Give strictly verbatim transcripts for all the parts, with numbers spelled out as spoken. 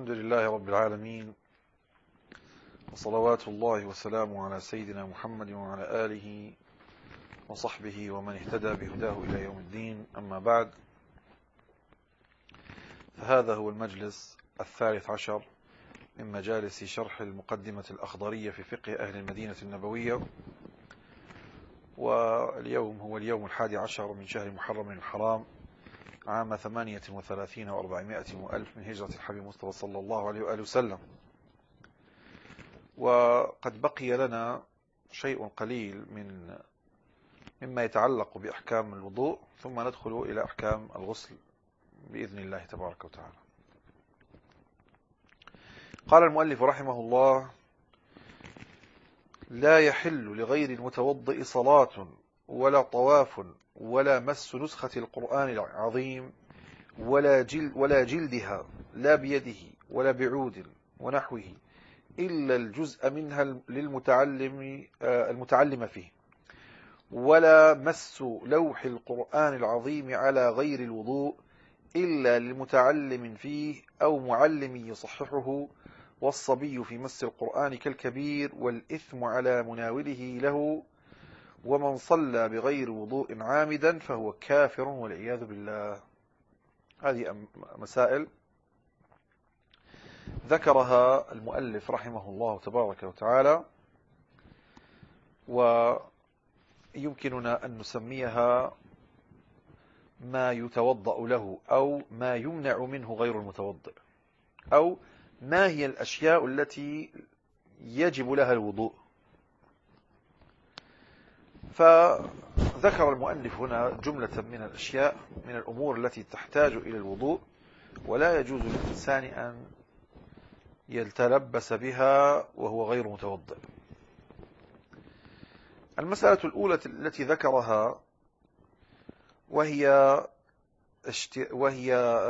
الحمد لله رب العالمين، وصلوات الله وسلامه على سيدنا محمد وعلى آله وصحبه ومن اهتدى بهداه إلى يوم الدين. أما بعد، فهذا هو المجلس الثالث عشر من مجالس شرح المقدمة الأخضرية في فقه أهل المدينة النبوية، واليوم هو اليوم الحادي عشر من شهر محرم الحرام عام ثمانية وثلاثين وأربعمائة وألف من هجرة الحبيب المصطفى صلى الله عليه وآله وسلم. وقد بقي لنا شيء قليل من مما يتعلق بأحكام الوضوء، ثم ندخل إلى أحكام الغسل بإذن الله تبارك وتعالى. قال المؤلف رحمه الله: لا يحل لغير المتوضئ صلاة ولا طواف ولا مس نسخة القرآن العظيم ولا جلد ولا جلدها لا بيده ولا بعود ونحوه إلا الجزء منها للمتعلم المتعلم فيه، ولا مس لوح القرآن العظيم على غير الوضوء إلا للمتعلم فيه أو معلم يصححه، والصبي في مس القرآن كالكبير، والإثم على مناوله له، ومن صلى بغير وضوء عامدا فهو كافر والعياذ بالله. هذه مسائل ذكرها المؤلف رحمه الله تبارك وتعالى، ويمكننا أن نسميها ما يتوضأ له أو ما يمنع منه غير المتوضئ، أو ما هي الأشياء التي يجب لها الوضوء. فذكر المؤلف هنا جملة من الأشياء من الأمور التي تحتاج إلى الوضوء ولا يجوز للإنسان أن يتلبس بها وهو غير متوضئ. المسألة الأولى التي ذكرها وهي وهي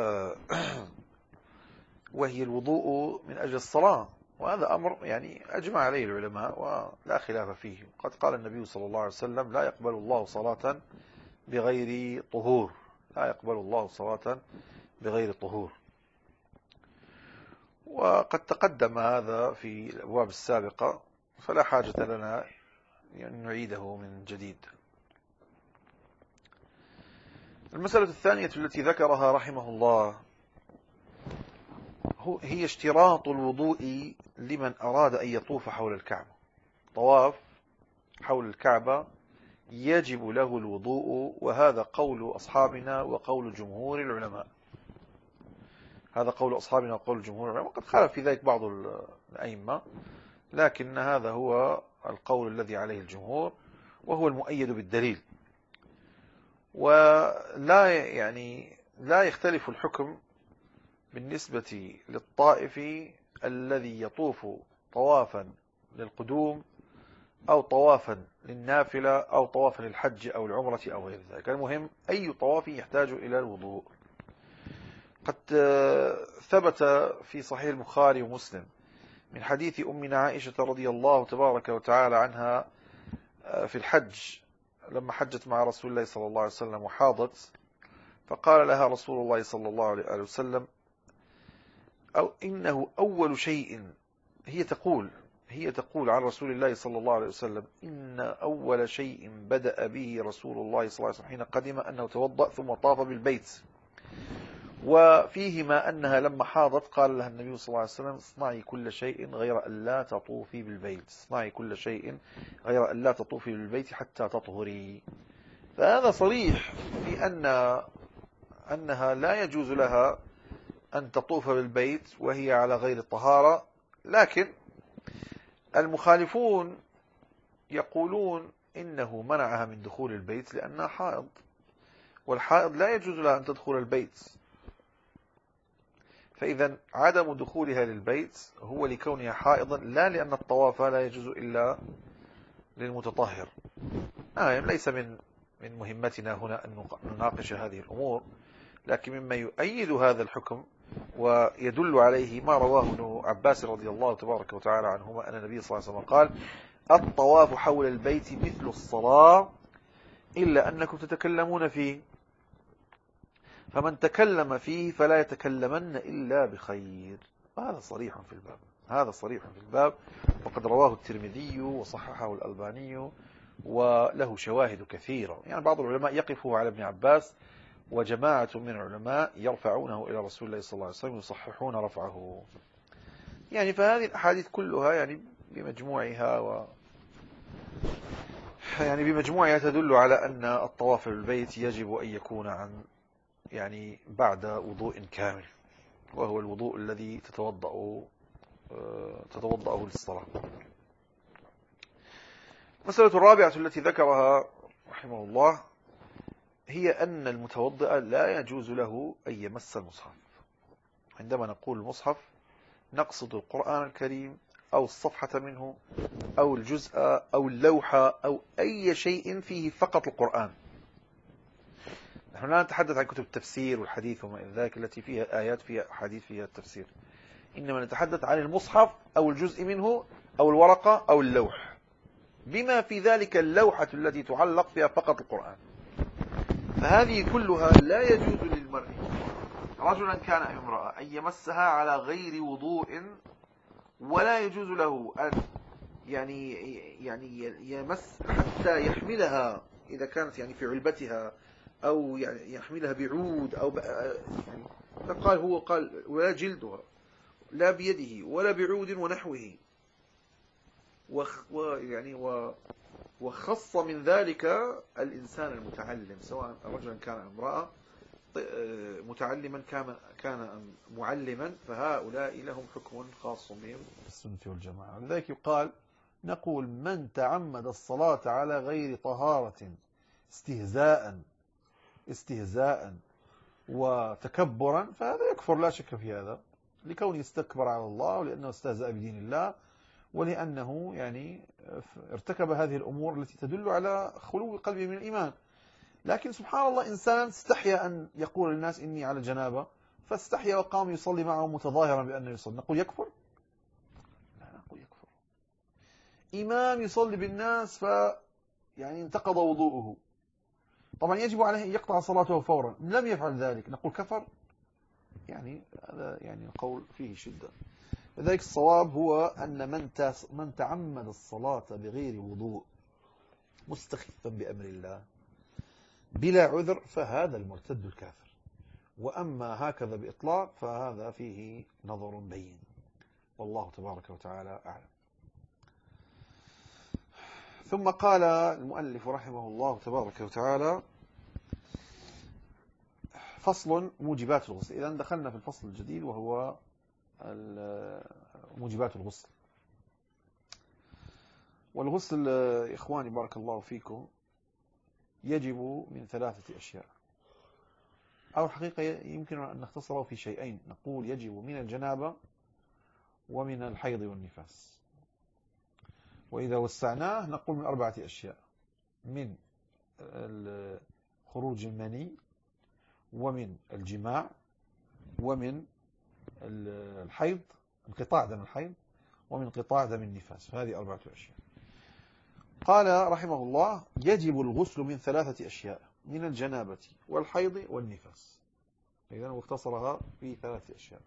وهي الوضوء من أجل الصلاة، وهذا أمر يعني أجمع عليه العلماء ولا خلاف فيه. قد قال النبي صلى الله عليه وسلم: لا يقبل الله صلاة بغير طهور، لا يقبل الله صلاة بغير طهور. وقد تقدم هذا في الأبواب السابقة، فلا حاجة لنا أن نعيده من جديد. المسألة الثانية التي ذكرها رحمه الله هي اشتراط الوضوء لمن أراد أن يطوف حول الكعبة. طواف حول الكعبة يجب له الوضوء، وهذا قول أصحابنا وقول جمهور العلماء. هذا قول أصحابنا وقول جمهور العلماء، وقد خالف في ذلك بعض الأئمة، لكن هذا هو القول الذي عليه الجمهور وهو المؤيد بالدليل. ولا يعني لا يختلف الحكم بالنسبة للطائف الذي يطوف طوافا للقدوم أو طوافا للنافلة أو طوافا للحج أو العمرة أو غير ذلك. المهم أي طواف يحتاج إلى الوضوء. قد ثبت في صحيح البخاري ومسلم من حديث أمنا عائشة رضي الله تبارك وتعالى عنها في الحج، لما حجت مع رسول الله صلى الله عليه وسلم وحاضت، فقال لها رسول الله صلى الله عليه وسلم: أو إنه أول شيء، هي تقول هي تقول عن رسول الله صلى الله عليه وسلم: إن أول شيء بدأ به رسول الله صلى الله عليه وسلم حين قدم أنه توضأ ثم طاف بالبيت. وفيهما أنها لما حاضت قال لها النبي صلى الله عليه وسلم: اصنعي كل شيء غير أن لا تطوفي بالبيت، اصنعي كل شيء غير أن لا تطوفي بالبيت حتى تطهري. فهذا صريح في أن أنها لا يجوز لها أن تطوف بالبيت وهي على غير الطهارة. لكن المخالفون يقولون إنه منعها من دخول البيت لأنها حائض، والحائض لا يجوز لها أن تدخل البيت، فإذا عدم دخولها للبيت هو لكونها حائضا، لا لأن الطواف لا يجوز إلا للمتطهر. آه ليس من من مهمتنا هنا أن نناقش هذه الأمور، لكن مما يؤيد هذا الحكم ويدل عليه ما رواه ابن عباس رضي الله تبارك وتعالى عنهما أن النبي صلى الله عليه وسلم قال: الطواف حول البيت مثل الصلاة إلا أنكم تتكلمون فيه، فمن تكلم فيه فلا يتكلمن إلا بخير. هذا صريح في الباب، هذا صريح في الباب، وقد رواه الترمذي وصححه الألباني وله شواهد كثيرة. يعني بعض العلماء يقفوا على ابن عباس، وجماعة من العلماء يرفعونه إلى رسول الله صلى الله عليه وسلم يصححون رفعه. يعني فهذه الأحاديث كلها يعني بمجموعها و يعني بمجموعها تدل على أن الطواف بالبيت يجب أن يكون عن يعني بعد وضوء كامل، وهو الوضوء الذي تتوضأ تتوضأه للصلاة. المسألة الرابعة التي ذكرها رحمه الله هي أن المتوضئ لا يجوز له أن يمس المصحف. عندما نقول المصحف نقصد القرآن الكريم أو الصفحة منه أو الجزء أو اللوحة أو أي شيء فيه فقط القرآن. نحن لا نتحدث عن كتب التفسير والحديث وما إلى ذلك التي فيها آيات فيها حديث فيها التفسير، إنما نتحدث عن المصحف أو الجزء منه أو الورقة أو اللوح، بما في ذلك اللوحة التي تعلق فيها فقط القرآن. فهذه كلها لا يجوز للمرء رجلا كان أو امرأة أن يمسها على غير وضوء، ولا يجوز له أن يعني يعني يمس حتى يحملها إذا كانت يعني في علبتها، أو يعني يحملها بعود أو يعني قال هو قال ولا جلدها لا بيده ولا بعود ونحوه، ويعني وخص من ذلك الإنسان المتعلم سواء رجلا كان امرأة، متعلما كان كان معلما، فهؤلاء لهم حكم خاص بهم السنة والجماعة. لذلك يقال نقول من تعمد الصلاة على غير طهارة استهزاء استهزاء وتكبرا فهذا يكفر لا شك في هذا، لكونه استكبر على الله ولأنه استهزأ بدين الله، ولأنه يعني ارتكب هذه الأمور التي تدل على خلو قلبه من الإيمان. لكن سبحان الله إنسان استحيا أن يقول للناس إني على جنابة، فاستحيا وقام يصلي معهم متظاهرا بأنه يصلي، نقول يكفر؟ لا نقول يكفر. إمام يصلي بالناس ف يعني انتقض وضوءه، طبعا يجب عليه أن يقطع صلاته فورا، لم يفعل ذلك نقول كفر؟ يعني هذا يعني القول فيه شدة. لذلك الصواب هو أن من من تعمد الصلاة بغير وضوء مستخفا بأمر الله بلا عذر فهذا المرتد الكافر، وأما هكذا بإطلاق فهذا فيه نظر بين، والله تبارك وتعالى أعلم. ثم قال المؤلف رحمه الله تبارك وتعالى: فصل موجبات الغسل. إذا دخلنا في الفصل الجديد وهو موجبات الغسل. والغسل إخواني بارك الله فيكم يجب من ثلاثة أشياء، أو الحقيقة يمكن أن نختصره في شيئين، نقول يجب من الجنابة ومن الحيض والنفاس. وإذا وسعناه نقول من أربعة أشياء: من خروج المني ومن الجماع ومن الحيض انقطاع دم الحيض ومن انقطاع دم النفاس، فهذه أربعة أشياء. قال رحمه الله: يجب الغسل من ثلاثة أشياء: من الجنابة والحيض والنفاس. إذن واختصرها في ثلاثة أشياء.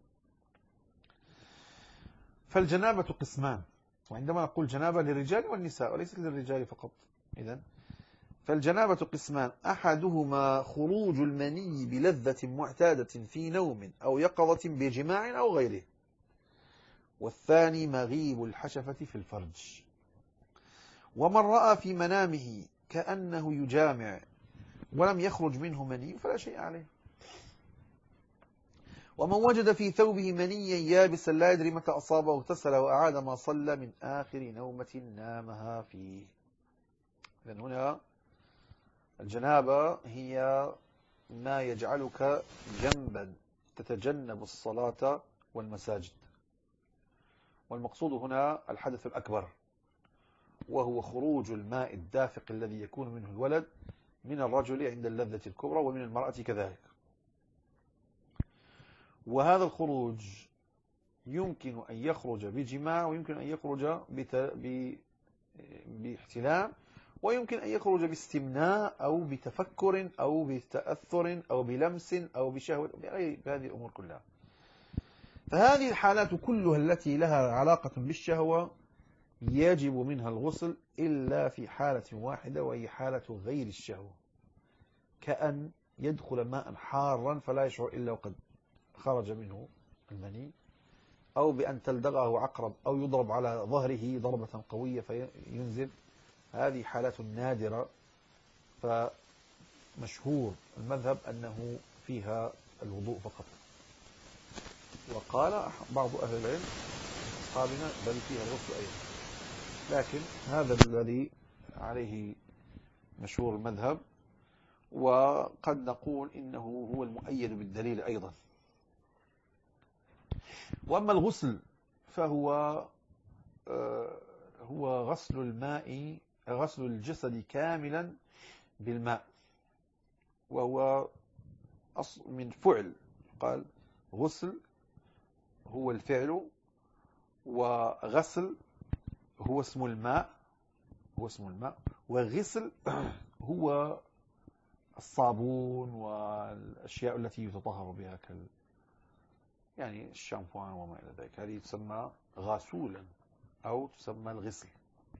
فالجنابة قسمان، وعندما نقول جنابة للرجال والنساء وليست للرجال فقط. إذن فالجنابة قسمان: أحدهما خروج المني بلذة معتادة في نوم أو يقظة بجماع أو غيره، والثاني مغيب الحشفة في الفرج. ومن رأى في منامه كأنه يجامع ولم يخرج منه مني فلا شيء عليه. ومن وجد في ثوبه منيا يابسا لا يدري متى أصابه اغتسل وأعاد ما صلى من آخر نومة نامها فيه. إذن هنا الجنابة هي ما يجعلك جنبا تتجنب الصلاة والمساجد، والمقصود هنا الحدث الأكبر، وهو خروج الماء الدافق الذي يكون منه الولد من الرجل عند اللذة الكبرى ومن المرأة كذلك. وهذا الخروج يمكن أن يخرج بجماع، ويمكن أن يخرج باحتلام، ويمكن أن يخرج باستمناء أو بتفكر أو بتأثر أو بلمس أو بشهوة، بهذه الأمور كلها. فهذه الحالات كلها التي لها علاقة بالشهوة يجب منها الغسل إلا في حالة واحدة، وهي حالة غير الشهوة، كأن يدخل ماء حارا فلا يشعر إلا وقد خرج منه المني، أو بأن تلدغه عقرب، أو يضرب على ظهره ضربة قوية فينزل. هذه حالات نادرة، فمشهور المذهب أنه فيها الوضوء فقط. وقال بعض أهل العلم أصحابنا بل فيها الغسل أيضا، لكن هذا الذي عليه مشهور المذهب، وقد نقول إنه هو المؤيد بالدليل أيضا. وأما الغسل فهو هو غسل الماء، غسل الجسد كاملا بالماء، وهو أصل من فعل. قال غسل هو الفعل، وغسل هو اسم الماء، هو اسم الماء، وغسل هو الصابون والأشياء التي يتطهر بها، كال يعني الشامبوان وما إلى ذلك، هذه تسمى غاسولا أو تسمى الغسل.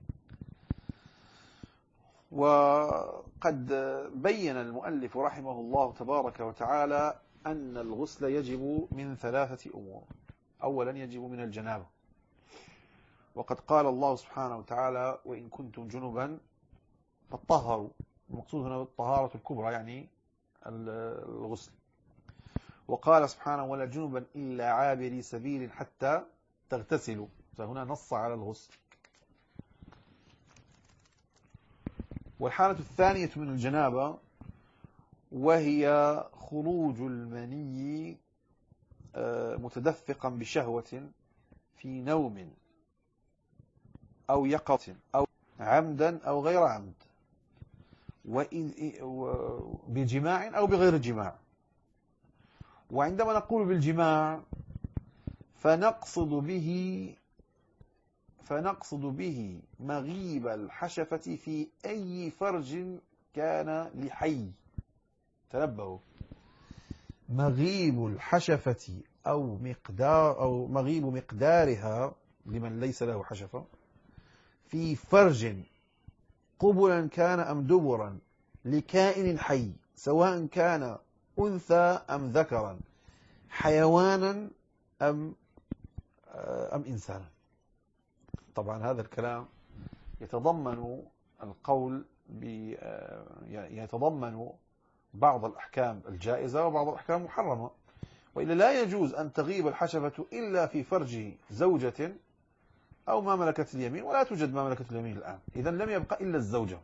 وقد بين المؤلف رحمه الله تبارك وتعالى أن الغسل يجب من ثلاثة أمور. أولا يجب من الجنابة، وقد قال الله سبحانه وتعالى وإن كنتم جنبا فطهروا. المقصود هنا الطهارة الكبرى يعني الغسل. وقال سبحانه ولا جنبا إلا عابري سبيل حتى تغتسلوا، فهنا نص على الغسل. والحالة الثانية من الجنابة وهي خروج المني متدفقا بشهوة في نوم أو يقظة أو عمدا أو غير عمد، بجماع أو بغير جماع. وعندما نقول بالجماع فنقصد به فنقصد به مغيب الحشفة في أي فرج كان لحي. تنبهوا، مغيب الحشفة أو مقدار أو مغيب مقدارها لمن ليس له حشفة في فرج قبلا كان أم دبرا لكائن حي، سواء كان أنثى أم ذكرا، حيوانا أم أم إنسانا. طبعا هذا الكلام يتضمن القول يتضمن بعض الأحكام الجائزة وبعض الأحكام المحرمة، وإلا لا يجوز أن تغيب الحشفة إلا في فرج زوجة أو ما ملكت اليمين، ولا توجد ما ملكت اليمين الآن، إذن لم يبقى إلا الزوجة.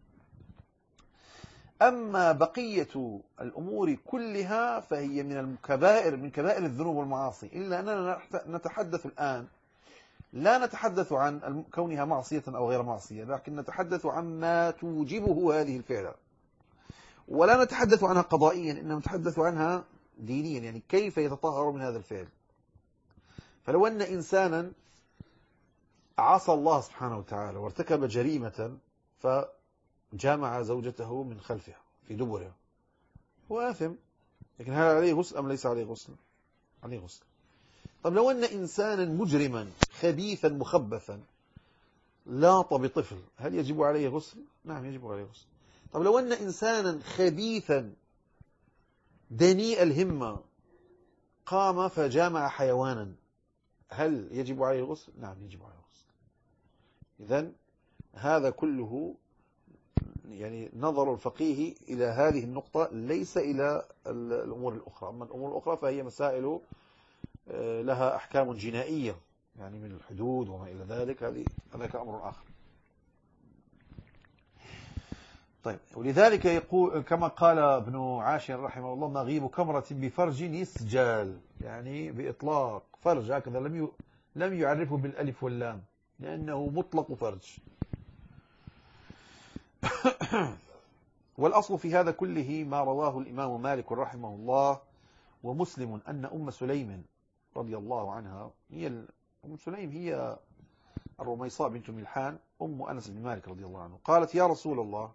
أما بقية الأمور كلها فهي من الكبائر، من كبائر الذنوب والمعاصي، إلا أننا نتحدث الآن لا نتحدث عن كونها معصية أو غير معصية، لكن نتحدث عما توجبه هذه الفعلة، ولا نتحدث عنها قضائيا، إنما نتحدث عنها دينيا، يعني كيف يتطهر من هذا الفعل. فلو أن إنسانا عصى الله سبحانه وتعالى وارتكب جريمة فجامع زوجته من خلفها في دبرها، هو آثم، لكن هل عليه غسل أم ليس عليه غسل؟ عليه غسل. طب لو أن إنسانا مجرما خبيثا مخبثا لاط بطفل، هل يجب عليه غسل؟ نعم يجب عليه غسل. طب لو أن إنسانا خبيثا دنيء الهمة قام فجامع حيوانا، هل يجب عليه الغسل؟ نعم يجب عليه الغسل. إذن هذا كله يعني نظر الفقيه إلى هذه النقطة، ليس إلى الأمور الأخرى. أما الأمور الأخرى فهي مسائل لها أحكام جنائية، يعني من الحدود وما إلى ذلك، هذه هذا أمر آخر. طيب، ولذلك يقول كما قال ابن عاشر رحمه الله مغيب كمرة بفرج يسجال، يعني بإطلاق فرج، هكذا لم لم يعرفه بالألف واللام لأنه مطلق فرج. والأصل في هذا كله ما رواه الإمام مالك رحمه الله ومسلم أن أم سليم رضي الله عنها، هي أم سليم هي الرميصاء بنت ملحان أم أنس بن مالك رضي الله عنه، قالت يا رسول الله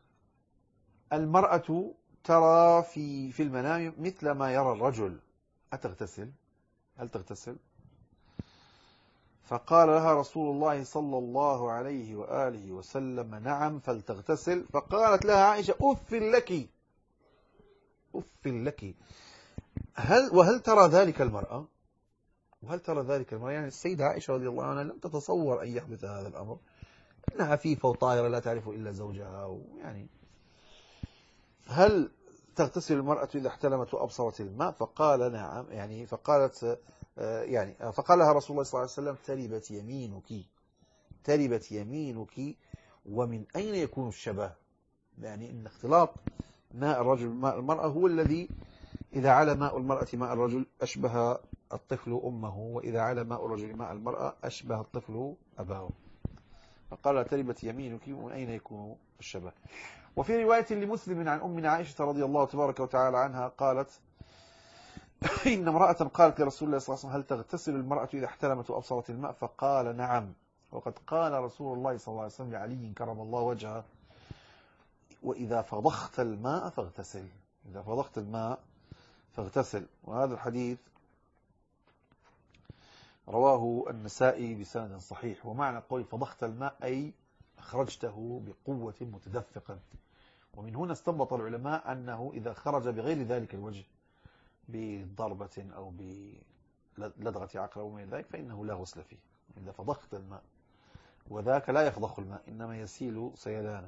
المرأة ترى في في المنام مثل ما يرى الرجل، أتغتسل؟ هل تغتسل؟ فقال لها رسول الله صلى الله عليه وآله وسلم نعم فلتغتسل. فقالت لها عائشة أف لك أف لك. هل وهل ترى ذلك المرأة وهل ترى ذلك المرأة يعني السيدة عائشة رضي الله عنها لم تتصور أن يحدث هذا الأمر، إنها عفيفة وطاهرة لا تعرف إلا زوجها، ويعني هل تغتسل المرأة إذا احتلمت وأبصرت الماء؟ فقال نعم، يعني فقالت يعني فقال لها رسول الله صلى الله عليه وسلم تربت يمينك تربت يمينك. ومن أين يكون الشبه؟ يعني إن اختلاط ماء الرجل بماء المرأة هو الذي إذا على ماء المرأة ماء الرجل أشبه الطفل أمه، وإذا على ماء الرجل ماء المرأة أشبه الطفل أباه. فقال تربت يمينك، ومن أين يكون الشبه؟ وفي رواية لمسلم عن أمنا عائشة رضي الله تبارك وتعالى عنها قالت إن امرأة قالت لرسول الله صلى الله عليه وسلم هل تغتسل المرأة إذا احتلمت وأبصرت الماء؟ فقال نعم. وقد قال رسول الله صلى الله عليه وسلم لعلي كرم الله وجهه وإذا فضخت الماء فاغتسل، إذا فضخت الماء فاغتسل. وهذا الحديث رواه النسائي بسند صحيح. ومعنى قول فضخت الماء أي أخرجته بقوة متدفقا. ومن هنا استنبط العلماء أنه إذا خرج بغير ذلك الوجه بضربة أو بلدغة عقل أو من ذلك فإنه لا غسل فيه. إذا فضخت الماء، وذاك لا يفضخ الماء إنما يسيل سيلانا.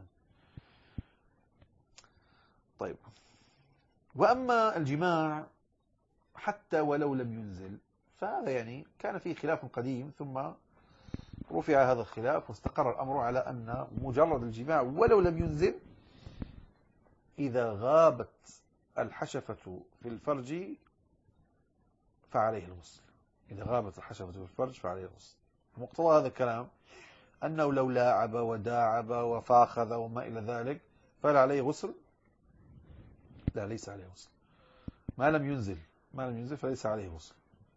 طيب، وأما الجماع حتى ولو لم ينزل فهذا يعني كان فيه خلاف قديم، ثم رفع هذا الخلاف واستقر الأمر على أن مجرد الجماع ولو لم ينزل إذا غابت الحشفة في الفرج فعليه الغسل. إذا غابت الحشفة في الفرج فعليه الغسل. مقتضى هذا الكلام أنه لو لاعب وداعب وفاخذ وما إلى ذلك فلا عليه غسل؟ لا، ليس عليه غسل. ما لم ينزل ما لم ينزل فليس عليه غسل.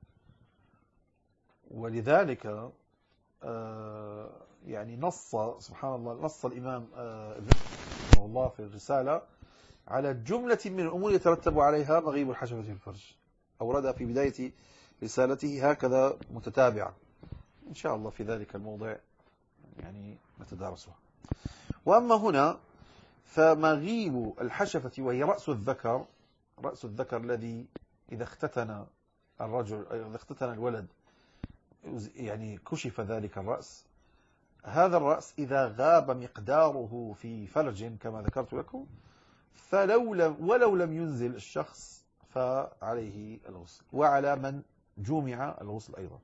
ولذلك آه يعني نص سبحان الله نص الإمام آه ابن رحمه الله في الرسالة على جملة من الأمور يترتب عليها مغيب الحشفة في الفرج. أوردها في بداية رسالته هكذا متتابعة، إن شاء الله في ذلك الموضع يعني نتدارسها. وأما هنا فمغيب الحشفة وهي رأس الذكر رأس الذكر الذي إذا اختتن الرجل إذا اختتن الولد يعني كشف ذلك الرأس. هذا الرأس إذا غاب مقداره في فرج كما ذكرت لكم فلو لم ولو لم ينزل الشخص فعليه الغسل، وعلى من جمع الغسل أيضا.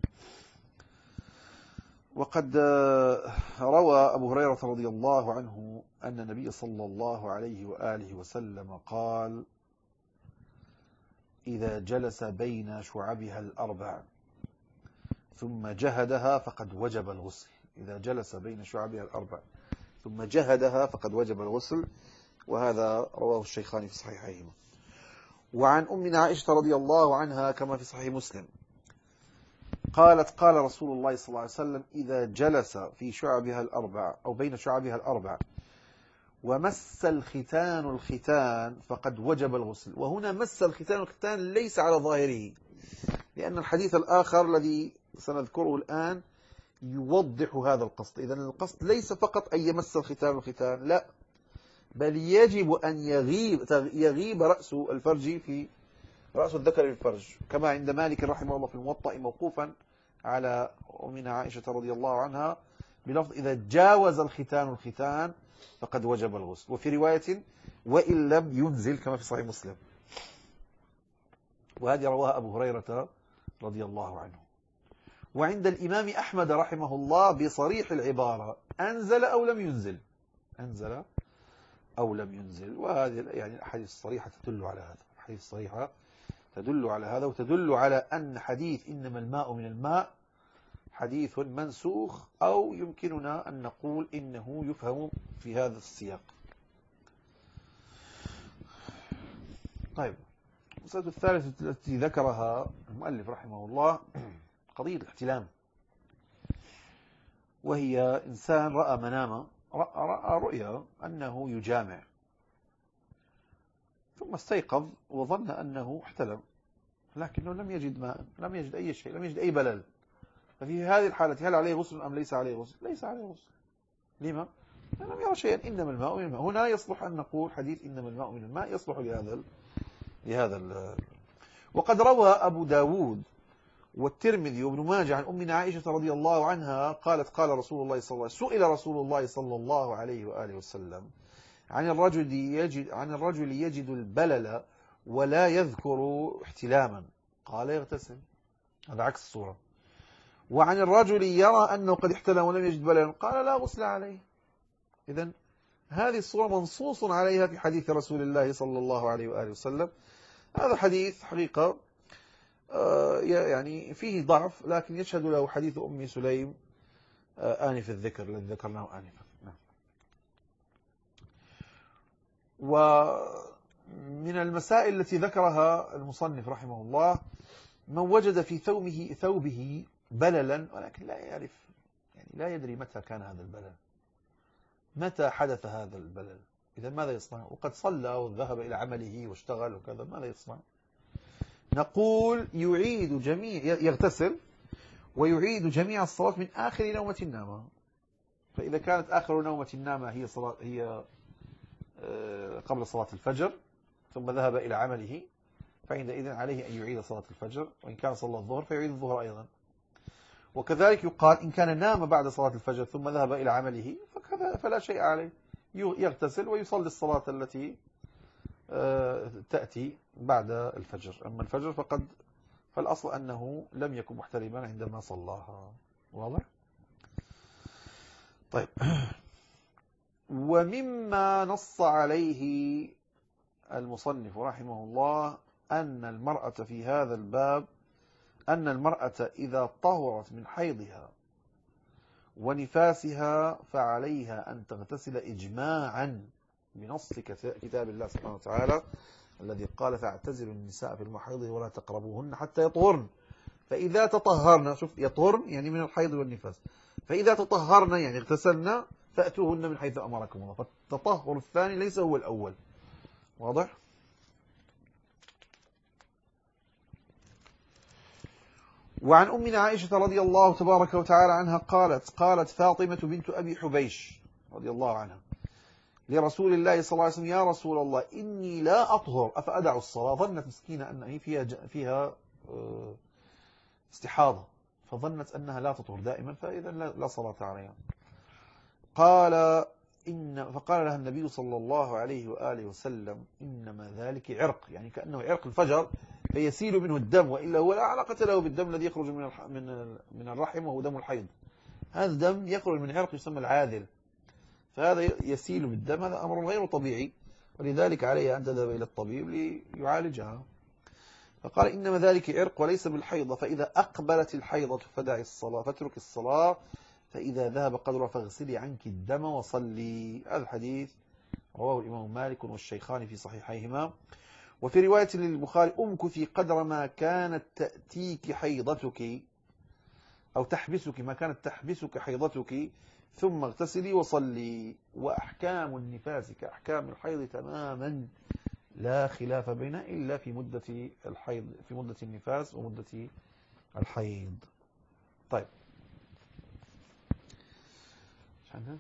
وقد روى أبو هريرة رضي الله عنه أن النبي صلى الله عليه وآله وسلم قال إذا جلس بين شعبها الأربع ثم جهدها فقد وجب الغسل. إذا جلس بين شعبها الأربع ثم جهدها فقد وجب الغسل. وهذا رواه الشيخان في صحيحيهما. وعن أمنا عائشة رضي الله عنها كما في صحيح مسلم قالت قال رسول الله صلى الله عليه وسلم إذا جلس في شعبها الأربع أو بين شعبها الأربع ومس الختان الختان فقد وجب الغسل. وهنا مس الختان الختان ليس على ظاهره، لأن الحديث الآخر الذي سنذكره الآن يوضح هذا القصد. إذن القصد ليس فقط أن يمس الختان الختان، لا، بل يجب أن يغيب يغيب رأس الفرج في رأس الذكر في الفرج، كما عند مالك رحمه الله في الموطأ موقوفا على أمنا عائشة رضي الله عنها بلفظ إذا جاوز الختان الختان فقد وجب الغسل. وفي رواية وإن لم ينزل كما في صحيح مسلم. وهذه رواها أبو هريرة رضي الله عنه. وعند الإمام أحمد رحمه الله بصريح العبارة أنزل أو لم ينزل أنزل أو لم ينزل. وهذه يعني الأحاديث الصريحة تدل على هذا الحديث الصريحة تدل على هذا وتدل على أن حديث إنما الماء من الماء حديث منسوخ، أو يمكننا أن نقول إنه يفهم في هذا السياق. طيب، المسألة الثالثة التي ذكرها المؤلف رحمه الله قضية الاحتلام، وهي إنسان رأى مناما رأى رؤيا أنه يجامع ثم استيقظ وظن أنه احتلم، لكنه لم يجد ماء، لم يجد أي شيء، لم يجد أي بلل. ففي هذه الحالة هل عليه غسل أم ليس عليه غسل؟ ليس عليه غسل. لما؟ لم يرى شيئا. إنما الماء من الماء. هنا يصلح أن نقول حديث إنما الماء من الماء يصلح لهذا لهذا ال... وقد روى أبو داود والترمذي وابن ماجه عن أمنا عائشة رضي الله عنها قالت قال رسول الله صلى الله عليه وسلم سئل رسول الله صلى الله عليه وآله وسلم عن الرجل يجد عن الرجل يجد البلل ولا يذكر احتلاما قال يغتسل. هذا عكس الصورة. وعن الرجل يرى أنه قد احتلم ولم يجد بللا قال لا غسل عليه. إذن هذه الصورة منصوص عليها في حديث رسول الله صلى الله عليه وآله وسلم. هذا حديث حقيقة يعني فيه ضعف، لكن يشهد له حديث أم سليم آنف الذكر الذي ذكرناه آنفا. ومن المسائل التي ذكرها المصنف رحمه الله من وجد في ثوبه ثوبه بللا ولكن لا يعرف، يعني لا يدري متى كان هذا البلل، متى حدث هذا البلل، إذا ماذا يصنع؟ وقد صلى وذهب إلى عمله واشتغل وكذا، ماذا يصنع؟ نقول يعيد جميع يغتسل ويعيد جميع الصلاة من آخر نومة نامها. فإذا كانت آخر نومة نامها هي صلاة هي قبل صلاة الفجر ثم ذهب إلى عمله فعندئذ عليه أن يعيد صلاة الفجر، وإن كان صلى الظهر فيعيد الظهر أيضا. وكذلك يقال إن كان نام بعد صلاة الفجر ثم ذهب إلى عمله فكذا فلا شيء عليه، يغتسل ويصلي الصلاة التي تأتي بعد الفجر. أما الفجر فقد فالأصل أنه لم يكن محترما عندما صلاها. واضح؟ طيب. ومما نص عليه المصنف رحمه الله أن المرأة في هذا الباب أن المرأة إذا طهرت من حيضها ونفاسها فعليها أن تغتسل إجماعا بنص كتاب الله سبحانه وتعالى الذي قال فاعتزلوا النساء في المحيض ولا تقربوهن حتى يطهرن. فإذا تطهرن، شوف يطهرن يعني من الحيض والنفاس، فإذا تطهرن يعني اغتسلنا فأتوهن من حيث أمركم الله. فالتطهر الثاني ليس هو الأول. واضح؟ وعن أمنا عائشة رضي الله تبارك وتعالى عنها قالت قالت فاطمة بنت أبي حبيش رضي الله عنها لرسول الله صلى الله عليه وسلم يا رسول الله إني لا أطهر أفأدع الصلاة. ظنت مسكينة أن فيها فيها استحاضة، فظنت أنها لا تطهر دائما فإذا لا صلاة عليها. قال إن فقال لها النبي صلى الله عليه وآله وسلم إنما ذلك عرق، يعني كأنه عرق الفجر فيسيل منه الدم، وإلا هو لا علاقة له بالدم الذي يخرج من من من الرحم وهو دم الحيض. هذا دم يخرج من عرق يسمى العاذل، فهذا يسيل بالدم، هذا أمر غير طبيعي، ولذلك عليها أن تذهب إلى الطبيب ليعالجها. فقال إنما ذلك عرق وليس بالحيضة، فإذا أقبلت الحيضة فدعي الصلاة فاترك الصلاة، فإذا ذهب قدرها فاغسلي عنك الدم وصلي. هذا الحديث رواه الإمام مالك والشيخان في صحيحيهما. وفي رواية للبخاري أمكثي قدر ما كانت تأتيك حيضتك أو تحبسك ما كانت تحبسك حيضتك ثم اغتسلي وصلي. وأحكام النفاس كأحكام الحيض تماما لا خلاف بينها إلا في مدة الحيض في مدة النفاس ومدة الحيض. طيب نعم.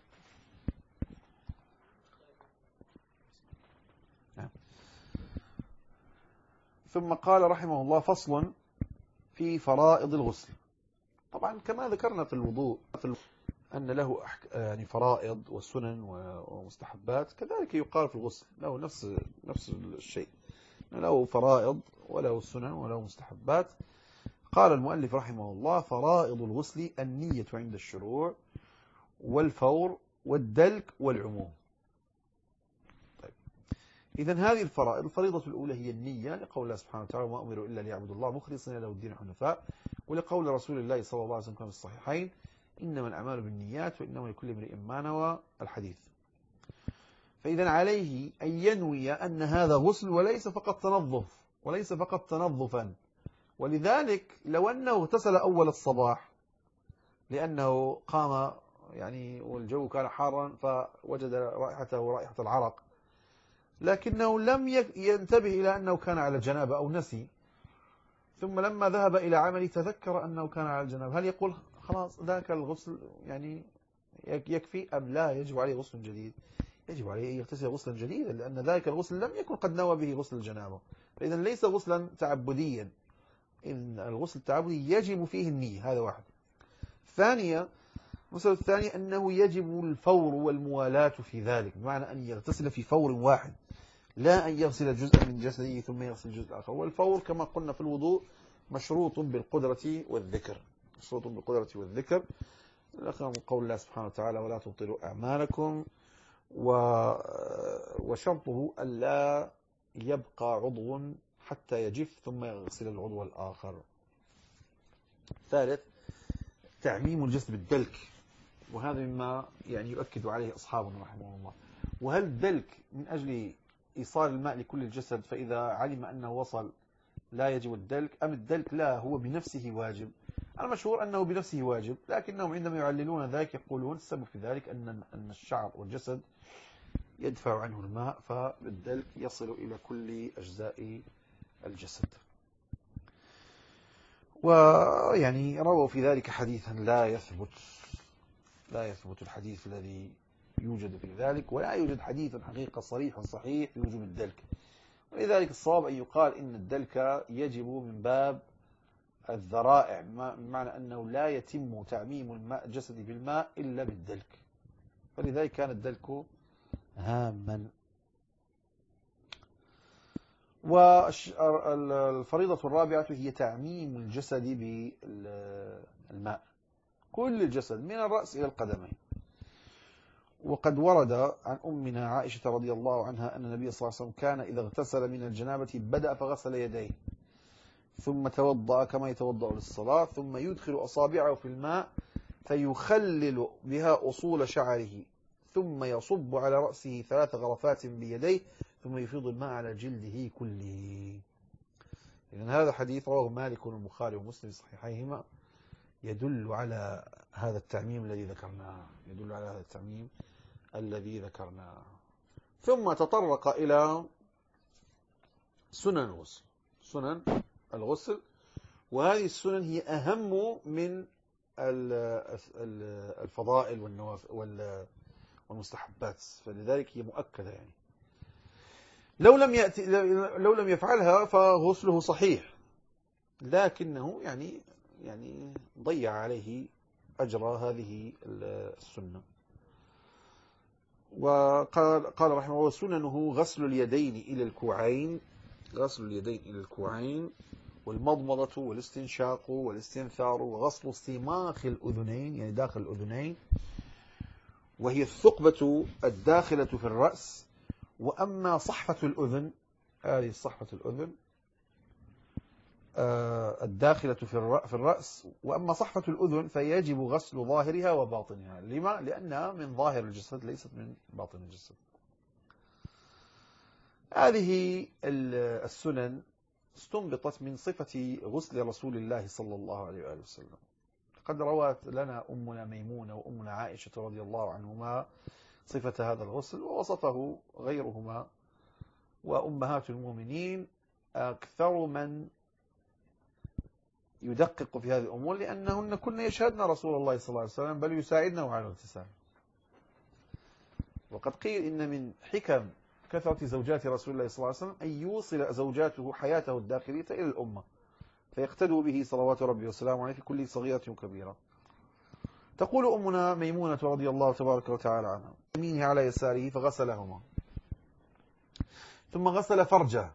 ثم قال رحمه الله فصل في فرائض الغسل. طبعا كما ذكرنا في الوضوء أن له يعني فرائض والسنن ومستحبات، كذلك يقال في الغسل له نفس نفس الشيء، له فرائض وله سنن وله مستحبات. قال المؤلف رحمه الله فرائض الغسل النية عند الشروع والفور والدلك والعموم. طيب. إذن هذه الفرائض الفريضة الأولى هي النية لقول الله سبحانه وتعالى وما أمروا إلا ليعبدوا الله مخلصين له الدين حنفاء، ولقول رسول الله صلى الله عليه وسلم كما في الصحيحين إنما الأعمال بالنيات وإنما لكل امرئ ما نوى الحديث. فإذا عليه أن ينوي أن هذا غسل وليس فقط تنظف وليس فقط تنظفا. ولذلك لو أنه اغتسل أول الصباح لأنه قام يعني والجو كان حارا فوجد رائحته رائحة العرق، لكنه لم ينتبه إلى أنه كان على جنابة أو نسي، ثم لما ذهب إلى عمله تذكر أنه كان على الجنابة، هل يقول خلاص ذاك الغسل يعني يكفي أم لا يجب عليه غسل جديد؟ يجب عليه أن يغتسل غسلا جديدا، لأن ذلك الغسل لم يكن قد نوى به غسل الجنابة، فإذا ليس غسلا تعبديا. إن الغسل التعبدي يجب فيه النية، هذا واحد. ثانيا، المسألة الثانية أنه يجب الفور والموالاة في ذلك، بمعنى أن يغتسل في فور واحد، لا أن يغسل جزءا من جسده ثم يغسل جزء آخر. والفور كما قلنا في الوضوء مشروط بالقدرة والذكر، مشروط بالقدرة والذكر، قول الله سبحانه وتعالى ولا تبطلوا أعمالكم، وشرطه ألا يبقى عضو حتى يجف ثم يغسل العضو الآخر. ثالث، تعميم الجسد بالدلك، وهذا مما يعني يؤكد عليه أصحابنا رحمه الله. وهل الدلك من أجل إيصال الماء لكل الجسد فإذا علم أنه وصل لا يجب الدلك، أم الدلك لا هو بنفسه واجب؟ المشهور أنه بنفسه واجب، لكنهم عندما يعللون ذلك يقولون السبب في ذلك أن أن الشعر والجسد يدفع عنه الماء، فالدلك يصل إلى كل أجزاء الجسد. ويعني رووا في ذلك حديثا لا يثبت، لا يثبت الحديث الذي يوجد في ذلك، ولا يوجد حديث حقيقة صريح صحيح في وجوب الدلك. ولذلك الصواب أن يقال إن الدلك يجب من باب الذرائع، بمعنى أنه لا يتم تعميم الماء الجسدي بالماء إلا بالدلك، فلذلك كان الدلك هاما. والفريضة الرابعة هي تعميم الجسد بالماء، كل الجسد من الرأس إلى القدمين. وقد ورد عن أمنا عائشة رضي الله عنها أن النبي صلى الله عليه وسلم كان إذا اغتسل من الجنابة بدأ فغسل يديه، ثم توضأ كما يتوضأ للصلاة، ثم يدخل أصابعه في الماء فيخلل بها أصول شعره، ثم يصب على رأسه ثلاث غرفات بيديه، ثم يفيض الماء على جلده كله. إذن هذا حديث رواه مالك والبخاري ومسلم في صحيحيهما، يدل على هذا التعميم الذي ذكرناه، يدل على هذا التعميم الذي ذكرناه. ثم تطرق إلى سنن الغسل، سنن الغسل، وهذه السنن هي أهم من الفضائل والمستحبات، فلذلك هي مؤكدة. يعني لو لم يأتي لو لم يفعلها فغسله صحيح، لكنه يعني يعني ضيع عليه أجر هذه السنة. وقال قال رحمه الله سننه غسل اليدين إلى الكوعين، غسل اليدين إلى الكوعين، والمضمضة والاستنشاق والاستنثار، وغسل استماخ الأذنين يعني داخل الأذنين، وهي الثقبة الداخلة في الرأس. وأما صحفة الأذن، هذه صحفة الأذن الداخلة في الرأس، وأما صحفة الأذن فيجب غسل ظاهرها وباطنها. لما؟ لأنها من ظاهر الجسد ليست من باطن الجسد. هذه السنن استنبطت من صفة غسل رسول الله صلى الله عليه وآله وسلم. قد روت لنا أمنا ميمونة وأمنا عائشة رضي الله عنهما صفة هذا الغسل، ووصفه غيرهما، وأمهات المؤمنين أكثر من يدقق في هذه الأمور، لأنهن كن يشهدن رسول الله صلى الله عليه وسلم، بل يساعدنه على الاغتسال. وقد قيل إن من حكم كثرة زوجات رسول الله صلى الله عليه وسلم أن يوصل زوجاته حياته الداخلية إلى الأمة، فيقتدوا به صلوات ربي وسلامه عليه في كل صغيرة وكبيرة. تقول أمنا ميمونة رضي الله تبارك وتعالى عنها يمينه على يساره فغسلهما، ثم غسل فرجه،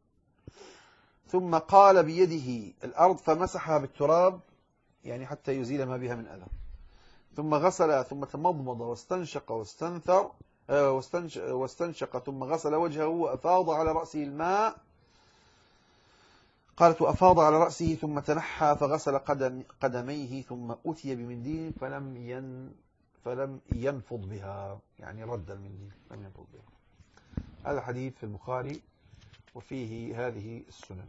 ثم قال بيده الأرض فمسحها بالتراب يعني حتى يزيل ما بها من أذى، ثم غسل، ثم تمضمض واستنشق واستنثر واستنشق، ثم غسل وجهه وأفاض على رأسه الماء. قالت وأفاض على رأسه ثم تنحى فغسل قدم قدميه، ثم أتي بمنديل فلم ين فلم ينفض بها، يعني رد المنديل لم ينفض بها. هذا حديث في البخاري وفيه هذه السنن.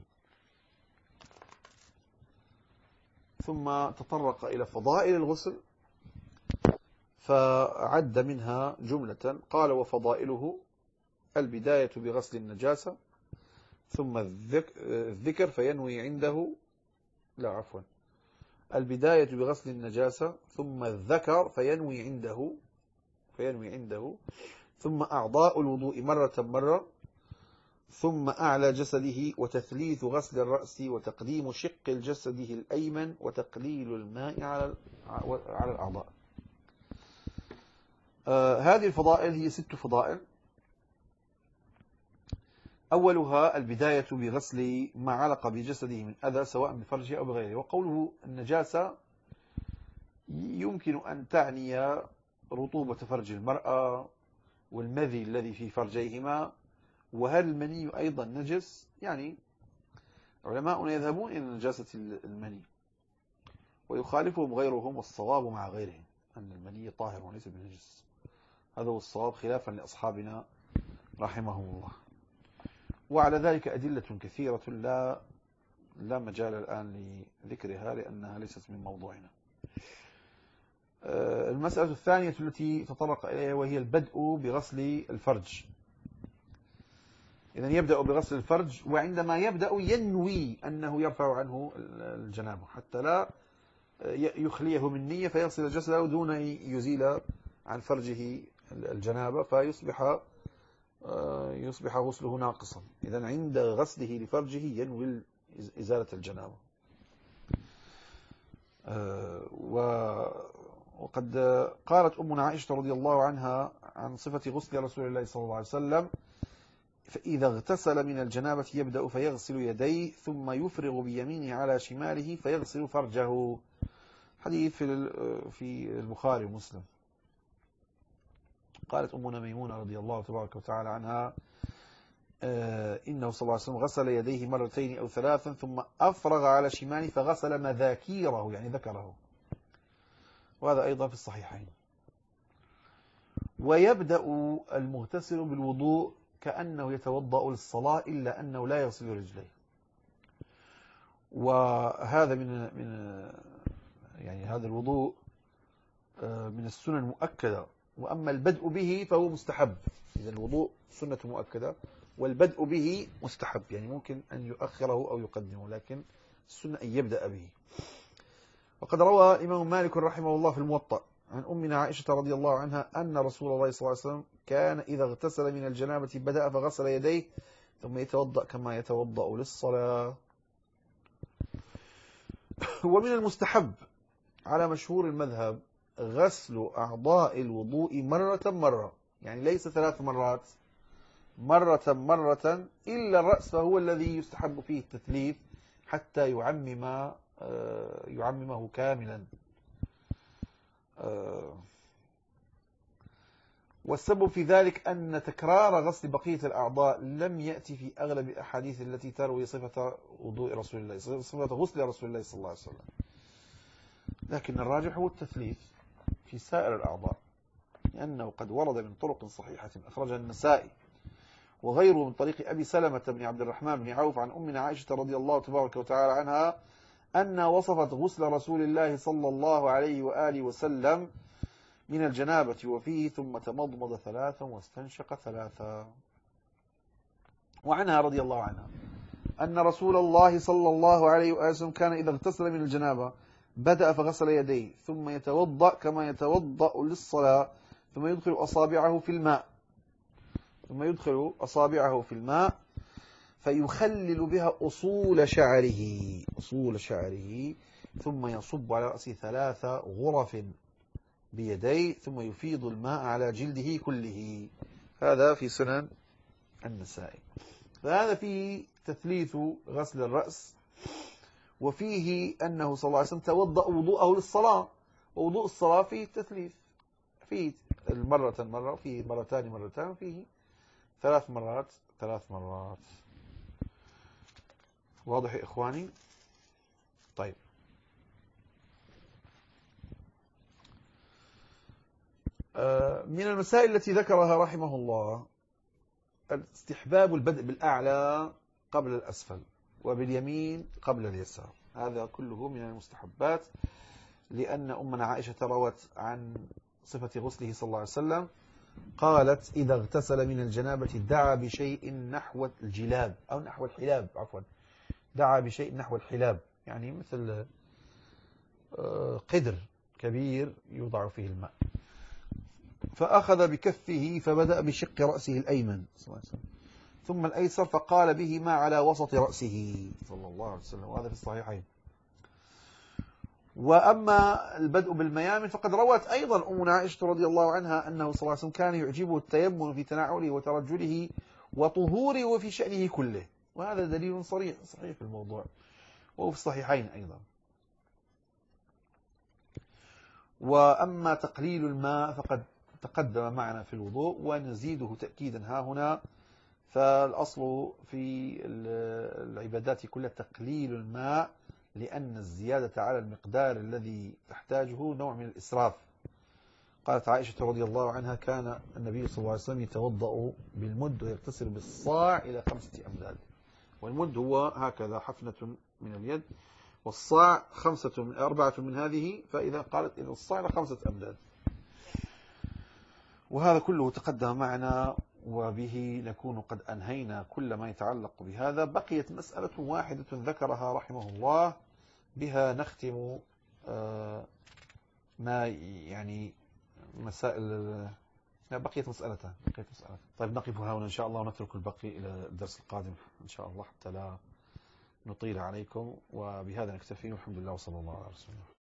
ثم تطرق إلى فضائل الغسل فعد منها جملة، قال وفضائله البداية بغسل النجاسة، ثم الذكر فينوي عنده لا عفوا، البداية بغسل النجاسة، ثم الذكر فينوي عنده فينوي عنده ثم أعضاء الوضوء مرة مرة، ثم أعلى جسده، وتثليث غسل الرأس، وتقديم شق جسده الأيمن، وتقليل الماء على على الأعضاء. آه هذه الفضائل هي ست فضائل. أولها البداية بغسل ما علق بجسده من أذى سواء بفرجه أو بغيره. وقوله النجاسة يمكن أن تعني رطوبة فرج المرأة والمذي الذي في فرجيهما. وهل المني أيضا نجس؟ يعني علماؤنا يذهبون إلى نجاسة المني ويخالفهم غيرهم، والصواب مع غيرهم أن المني طاهر وليس بنجس. هذا هو الصواب خلافا لأصحابنا رحمهم الله. وعلى ذلك أدلة كثيرة لا لا مجال الآن لذكرها لأنها ليست من موضوعنا. المسألة الثانية التي تطرق إليها وهي البدء بغسل الفرج. إذن يبدأ بغسل الفرج، وعندما يبدأ ينوي أنه يرفع عنه الجنابة حتى لا يخليه من نية فيغسل جسده دون يزيل عن فرجه الجنابة فيصبح يصبح غسله ناقصا. إذن عند غسله لفرجه ينوي إزالة الجنابة. وقد قالت أمنا عائشة رضي الله عنها عن صفة غسل رسول الله صلى الله عليه وسلم: فإذا اغتسل من الجنابة يبدأ فيغسل يديه ثم يفرغ بيمينه على شماله فيغسل فرجه. حديث في البخاري ومسلم. قالت أمنا ميمونة رضي الله تبارك وتعالى عنها: إنه صلى الله عليه وسلم غسل يديه مرتين أو ثلاثا ثم أفرغ على شماله فغسل مذاكيره يعني ذكره. وهذا أيضا في الصحيحين. ويبدأ المغتسل بالوضوء كأنه يتوضأ للصلاة إلا أنه لا يغسل رجليه. وهذا من من يعني هذا الوضوء من السنن المؤكدة. وأما البدء به فهو مستحب. إذا الوضوء سنة مؤكدة والبدء به مستحب، يعني ممكن أن يؤخره أو يقدمه، لكن السنة أن يبدأ به. وقد روى الإمام مالك رحمه الله في الموطأ عن أمنا عائشة رضي الله عنها أن رسول الله صلى الله عليه وسلم كان إذا اغتسل من الجنابة بدأ فغسل يديه ثم يتوضأ كما يتوضأ للصلاة. ومن المستحب على مشهور المذهب غسل أعضاء الوضوء مرة مرة، يعني ليس ثلاث مرات، مرة مرة، إلا الرأس فهو الذي يستحب فيه التثليث حتى يعمم يعممه كاملا. والسبب في ذلك أن تكرار غسل بقية الأعضاء لم يأتي في أغلب الأحاديث التي تروي صفة وضوء رسول الله، صفة غسل رسول الله صلى الله عليه وسلم. لكن الراجح هو التثليث في سائر الأعضاء، لأنه قد ورد من طرق صحيحة أخرجها النسائي وغيره من طريق أبي سلمة بن عبد الرحمن بن عوف عن أمنا عائشة رضي الله تبارك وتعالى عنها أنها وصفت غسل رسول الله صلى الله عليه وآله وسلم من الجنابة وفيه ثم تمضمض ثلاثا واستنشق ثلاثا. وعنها رضي الله عنها أن رسول الله صلى الله عليه وآله وسلم كان إذا اغتسل من الجنابة بدأ فغسل يديه ثم يتوضأ كما يتوضأ للصلاة ثم يدخل أصابعه في الماء ثم يدخل أصابعه في الماء فيخلل بها أصول شعره أصول شعره ثم يصب على رأسه ثلاث غرف بيديه ثم يفيض الماء على جلده كله. هذا في سنن النسائي. فهذا فيه تثليث غسل الرأس، وفيه أنه صلى الله عليه وسلم توضأ وضوءه للصلاة، ووضوء الصلاة فيه التثليث، فيه المرة مرة، فيه مرتان مرتان، فيه ثلاث مرات ثلاث مرات. واضح يا إخواني؟ طيب، من المسائل التي ذكرها رحمه الله استحباب البدء بالأعلى قبل الأسفل وباليمين قبل اليسار. هذا كله من المستحبات، لأن أمنا عائشة روت عن صفة غسله صلى الله عليه وسلم قالت إذا اغتسل من الجنابة دعا بشيء نحو الجلاب أو نحو الحلاب عفوا دعا بشيء نحو الحلاب يعني مثل قدر كبير يوضع فيه الماء. فأخذ بكفه فبدأ بشق رأسه الأيمن صلى الله عليه وسلم ثم الأيسر فقال بهما على وسط رأسه صلى الله عليه وسلم، وهذا في الصحيحين. وأما البدء بالميامن فقد روت أيضا أمنا عائشة رضي الله عنها أنه صلى الله عليه وسلم كان يعجبه التيمم في تناوله وترجله وطهوره وفي شأنه كله، وهذا دليل صريح صحيح في الموضوع، وهو في الصحيحين أيضا. وأما تقليل الماء فقد تقدم معنا في الوضوء ونزيده تأكيدا ها هنا. فالأصل في العبادات كلها تقليل الماء، لأن الزيادة على المقدار الذي تحتاجه نوع من الإسراف. قالت عائشة رضي الله عنها كان النبي صلى الله عليه وسلم يتوضأ بالمد ويغتسل بالصاع إلى خمسة أمداد، والمد هو هكذا حفنة من اليد، والصاع خمسة من أربعة من هذه، فإذا قالت إن الصاع لخمسة أمداد. وهذا كله تقدم معنا، وبه نكون قد أنهينا كل ما يتعلق بهذا. بقيت مسألة واحدة ذكرها رحمه الله، بها نختم ما يعني مسائل. بقيت مسألة بقيت مسألة طيب نقف هنا إن شاء الله، ونترك البقي إلى الدرس القادم إن شاء الله حتى لا نطيل عليكم. وبهذا نكتفي، والحمد لله وصلى الله على رسول الله.